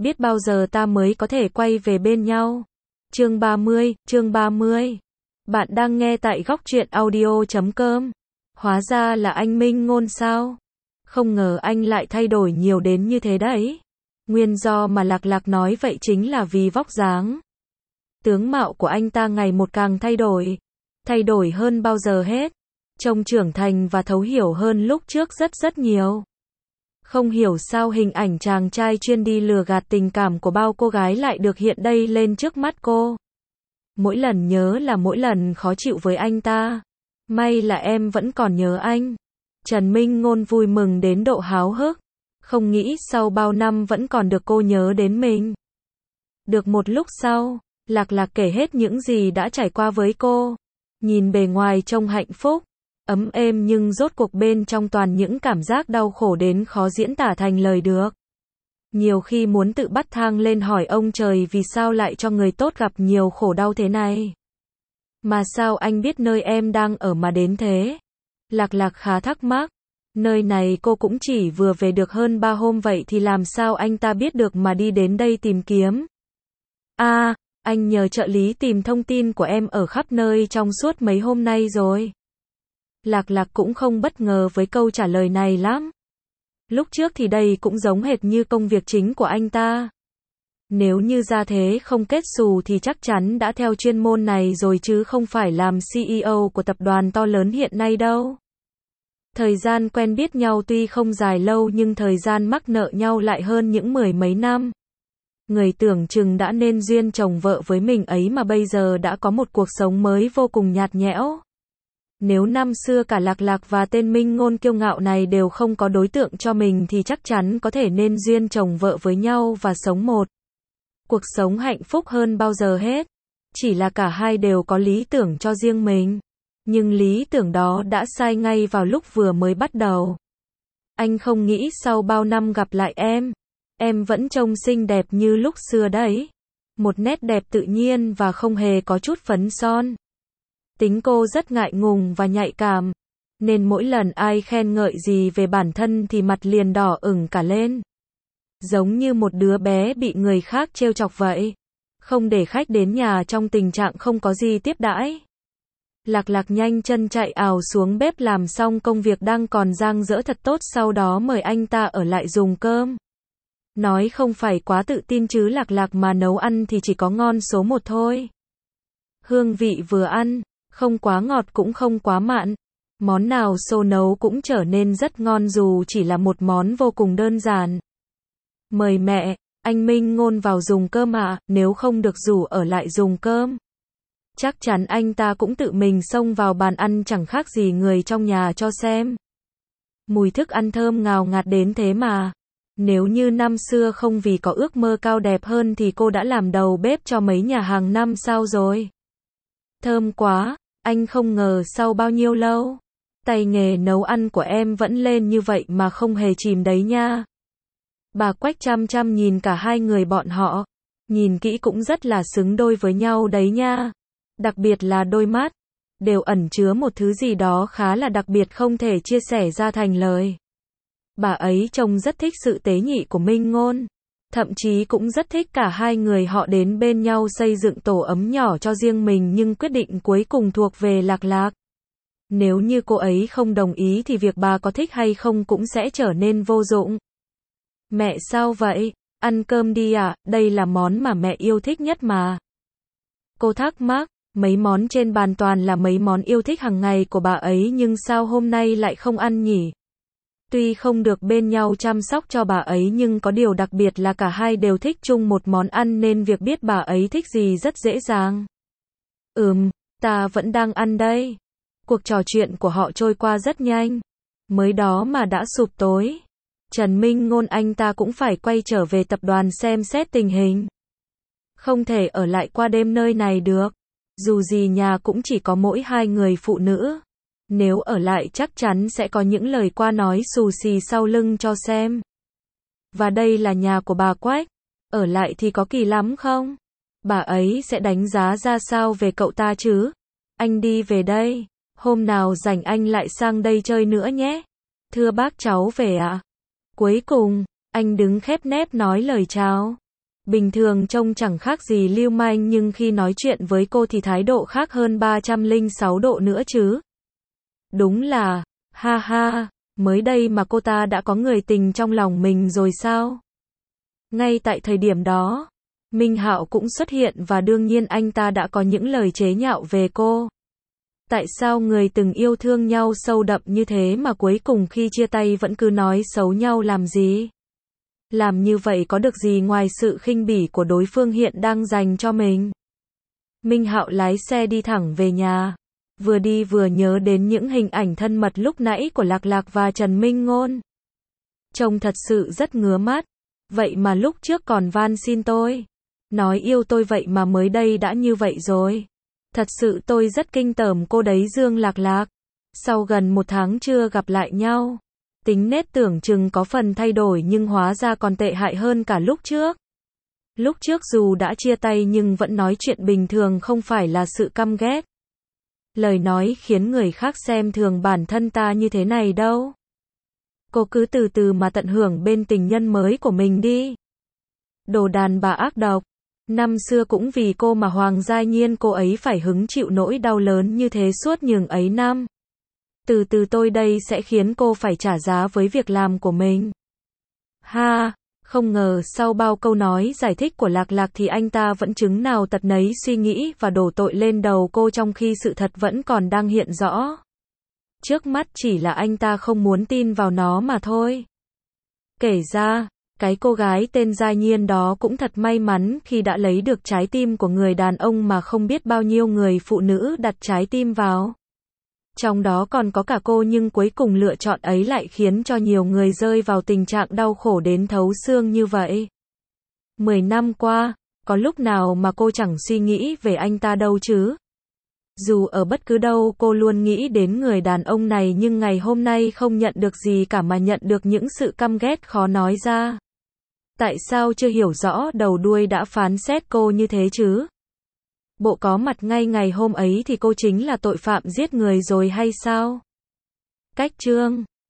biết bao giờ ta mới có thể quay về bên nhau. Chương 30. Bạn đang nghe tại góc truyện audio.com. Hóa ra là anh Minh Ngôn sao? Không ngờ anh lại thay đổi nhiều đến như thế đấy. Nguyên do mà Lạc Lạc nói vậy chính là vì vóc dáng. Tướng mạo của anh ta ngày một càng thay đổi hơn bao giờ hết. Trông trưởng thành và thấu hiểu hơn lúc trước rất nhiều. Không hiểu sao hình ảnh chàng trai chuyên đi lừa gạt tình cảm của bao cô gái lại được hiện đây lên trước mắt cô. Mỗi lần nhớ là mỗi lần khó chịu với anh ta. May là em vẫn còn nhớ anh. Trần Minh Ngôn vui mừng đến độ háo hức. Không nghĩ sau bao năm vẫn còn được cô nhớ đến mình. Được một lúc sau, Lạc Lạc kể hết những gì đã trải qua với cô. Nhìn bề ngoài trông hạnh phúc, ấm êm nhưng rốt cuộc bên trong toàn những cảm giác đau khổ đến khó diễn tả thành lời được. Nhiều khi muốn tự bắt thang lên hỏi ông trời vì sao lại cho người tốt gặp nhiều khổ đau thế này. Mà sao anh biết nơi em đang ở mà đến thế? Lạc Lạc khá thắc mắc. Nơi này cô cũng chỉ vừa về được hơn 3 hôm vậy thì làm sao anh ta biết được mà đi đến đây tìm kiếm? Anh nhờ trợ lý tìm thông tin của em ở khắp nơi trong suốt mấy hôm nay rồi. Lạc Lạc cũng không bất ngờ với câu trả lời này lắm. Lúc trước thì đây cũng giống hệt như công việc chính của anh ta. Nếu như ra thế không kết xù thì chắc chắn đã theo chuyên môn này rồi chứ không phải làm CEO của tập đoàn to lớn hiện nay đâu. Thời gian quen biết nhau tuy không dài lâu nhưng thời gian mắc nợ nhau lại hơn những 10 mấy năm. Người tưởng chừng đã nên duyên chồng vợ với mình ấy mà bây giờ đã có một cuộc sống mới vô cùng nhạt nhẽo. Nếu năm xưa cả Lạc Lạc và tên Minh Ngôn kiêu ngạo này đều không có đối tượng cho mình thì chắc chắn có thể nên duyên chồng vợ với nhau và sống một cuộc sống hạnh phúc hơn bao giờ hết. Chỉ là cả hai đều có lý tưởng cho riêng mình. Nhưng lý tưởng đó đã sai ngay vào lúc vừa mới bắt đầu. Anh không nghĩ sau bao năm gặp lại em vẫn trông xinh đẹp như lúc xưa đấy. Một nét đẹp tự nhiên và không hề có chút phấn son. Tính cô rất ngại ngùng và nhạy cảm, nên mỗi lần ai khen ngợi gì về bản thân thì mặt liền đỏ ửng cả lên. Giống như một đứa bé bị người khác trêu chọc vậy. Không để khách đến nhà trong tình trạng không có gì tiếp đãi. Lạc Lạc nhanh chân chạy ào xuống bếp làm xong công việc đang còn dang dở thật tốt, sau đó mời anh ta ở lại dùng cơm. Nói không phải quá tự tin chứ Lạc Lạc mà nấu ăn thì chỉ có ngon số 1 thôi. Hương vị vừa ăn, không quá ngọt cũng không quá mặn. Món nào xô nấu cũng trở nên rất ngon dù chỉ là một món vô cùng đơn giản. Mời mẹ, anh Minh Ngôn vào dùng cơm ạ, nếu không được rủ ở lại dùng cơm. Chắc chắn anh ta cũng tự mình xông vào bàn ăn chẳng khác gì người trong nhà cho xem. Mùi thức ăn thơm ngào ngạt đến thế mà. Nếu như năm xưa không vì có ước mơ cao đẹp hơn thì cô đã làm đầu bếp cho mấy nhà hàng 5 sao rồi. Thơm quá, anh không ngờ sau bao nhiêu lâu, tay nghề nấu ăn của em vẫn lên như vậy mà không hề chìm đấy nha. Bà Quách chăm chăm nhìn cả hai người bọn họ, nhìn kỹ cũng rất là xứng đôi với nhau đấy nha. Đặc biệt là đôi mắt, đều ẩn chứa một thứ gì đó khá là đặc biệt không thể chia sẻ ra thành lời. Bà ấy trông rất thích sự tế nhị của Minh Ngôn, thậm chí cũng rất thích cả hai người họ đến bên nhau xây dựng tổ ấm nhỏ cho riêng mình, nhưng quyết định cuối cùng thuộc về Lạc Lạc. Nếu như cô ấy không đồng ý thì việc bà có thích hay không cũng sẽ trở nên vô dụng. Mẹ sao vậy? Ăn cơm đi ạ, đây là món mà mẹ yêu thích nhất mà. Cô thắc mắc, mấy món trên bàn toàn là mấy món yêu thích hàng ngày của bà ấy nhưng sao hôm nay lại không ăn nhỉ? Tuy không được bên nhau chăm sóc cho bà ấy nhưng có điều đặc biệt là cả hai đều thích chung một món ăn nên việc biết bà ấy thích gì rất dễ dàng. Ta vẫn đang ăn đây. Cuộc trò chuyện của họ trôi qua rất nhanh. Mới đó mà đã sụp tối. Trần Minh Ngôn anh ta cũng phải quay trở về tập đoàn xem xét tình hình. Không thể ở lại qua đêm nơi này được. Dù gì nhà cũng chỉ có mỗi hai người phụ nữ. Nếu ở lại chắc chắn sẽ có những lời qua nói xù xì sau lưng cho xem. Và đây là nhà của bà Quách. Ở lại thì có kỳ lắm không? Bà ấy sẽ đánh giá ra sao về cậu ta chứ? Anh đi về đây. Hôm nào rảnh anh lại sang đây chơi nữa nhé. Thưa bác cháu về ạ. Cuối cùng, anh đứng khép nép nói lời chào. Bình thường trông chẳng khác gì lưu manh nhưng khi nói chuyện với cô thì thái độ khác hơn 306 độ nữa chứ. Đúng là, ha ha, mới đây mà cô ta đã có người tình trong lòng mình rồi sao? Ngay tại thời điểm đó, Minh Hạo cũng xuất hiện và đương nhiên anh ta đã có những lời chế nhạo về cô. Tại sao người từng yêu thương nhau sâu đậm như thế mà cuối cùng khi chia tay vẫn cứ nói xấu nhau làm gì? Làm như vậy có được gì ngoài sự khinh bỉ của đối phương hiện đang dành cho mình? Minh Hạo lái xe đi thẳng về nhà. Vừa đi vừa nhớ đến những hình ảnh thân mật lúc nãy của Lạc Lạc và Trần Minh Ngôn. Trông thật sự rất ngứa mắt. Vậy mà lúc trước còn van xin tôi. Nói yêu tôi vậy mà mới đây đã như vậy rồi. Thật sự tôi rất kinh tởm cô đấy Dương Lạc Lạc. Sau gần 1 tháng chưa gặp lại nhau, tính nết tưởng chừng có phần thay đổi nhưng hóa ra còn tệ hại hơn cả lúc trước. Lúc trước dù đã chia tay nhưng vẫn nói chuyện bình thường không phải là sự căm ghét. Lời nói khiến người khác xem thường bản thân ta như thế này đâu. Cô cứ từ từ mà tận hưởng bên tình nhân mới của mình đi. Đồ đàn bà ác độc. Năm xưa cũng vì cô mà Hoàng Giai Nhiên cô ấy phải hứng chịu nỗi đau lớn như thế suốt nhường ấy năm. Từ từ tôi đây sẽ khiến cô phải trả giá với việc làm của mình. Ha, không ngờ sau bao câu nói giải thích của Lạc Lạc thì anh ta vẫn chứng nào tật nấy suy nghĩ và đổ tội lên đầu cô trong khi sự thật vẫn còn đang hiện rõ. Trước mắt chỉ là anh ta không muốn tin vào nó mà thôi. Kể ra, cái cô gái tên Giai Nhiên đó cũng thật may mắn khi đã lấy được trái tim của người đàn ông mà không biết bao nhiêu người phụ nữ đặt trái tim vào. Trong đó còn có cả cô nhưng cuối cùng lựa chọn ấy lại khiến cho nhiều người rơi vào tình trạng đau khổ đến thấu xương như vậy. 10 năm qua, có lúc nào mà cô chẳng suy nghĩ về anh ta đâu chứ? Dù ở bất cứ đâu cô luôn nghĩ đến người đàn ông này nhưng ngày hôm nay không nhận được gì cả mà nhận được những sự căm ghét khó nói ra. Tại sao chưa hiểu rõ đầu đuôi đã phán xét cô như thế chứ? Bộ có mặt ngay ngày hôm ấy thì cô chính là tội phạm giết người rồi hay sao? Cách chương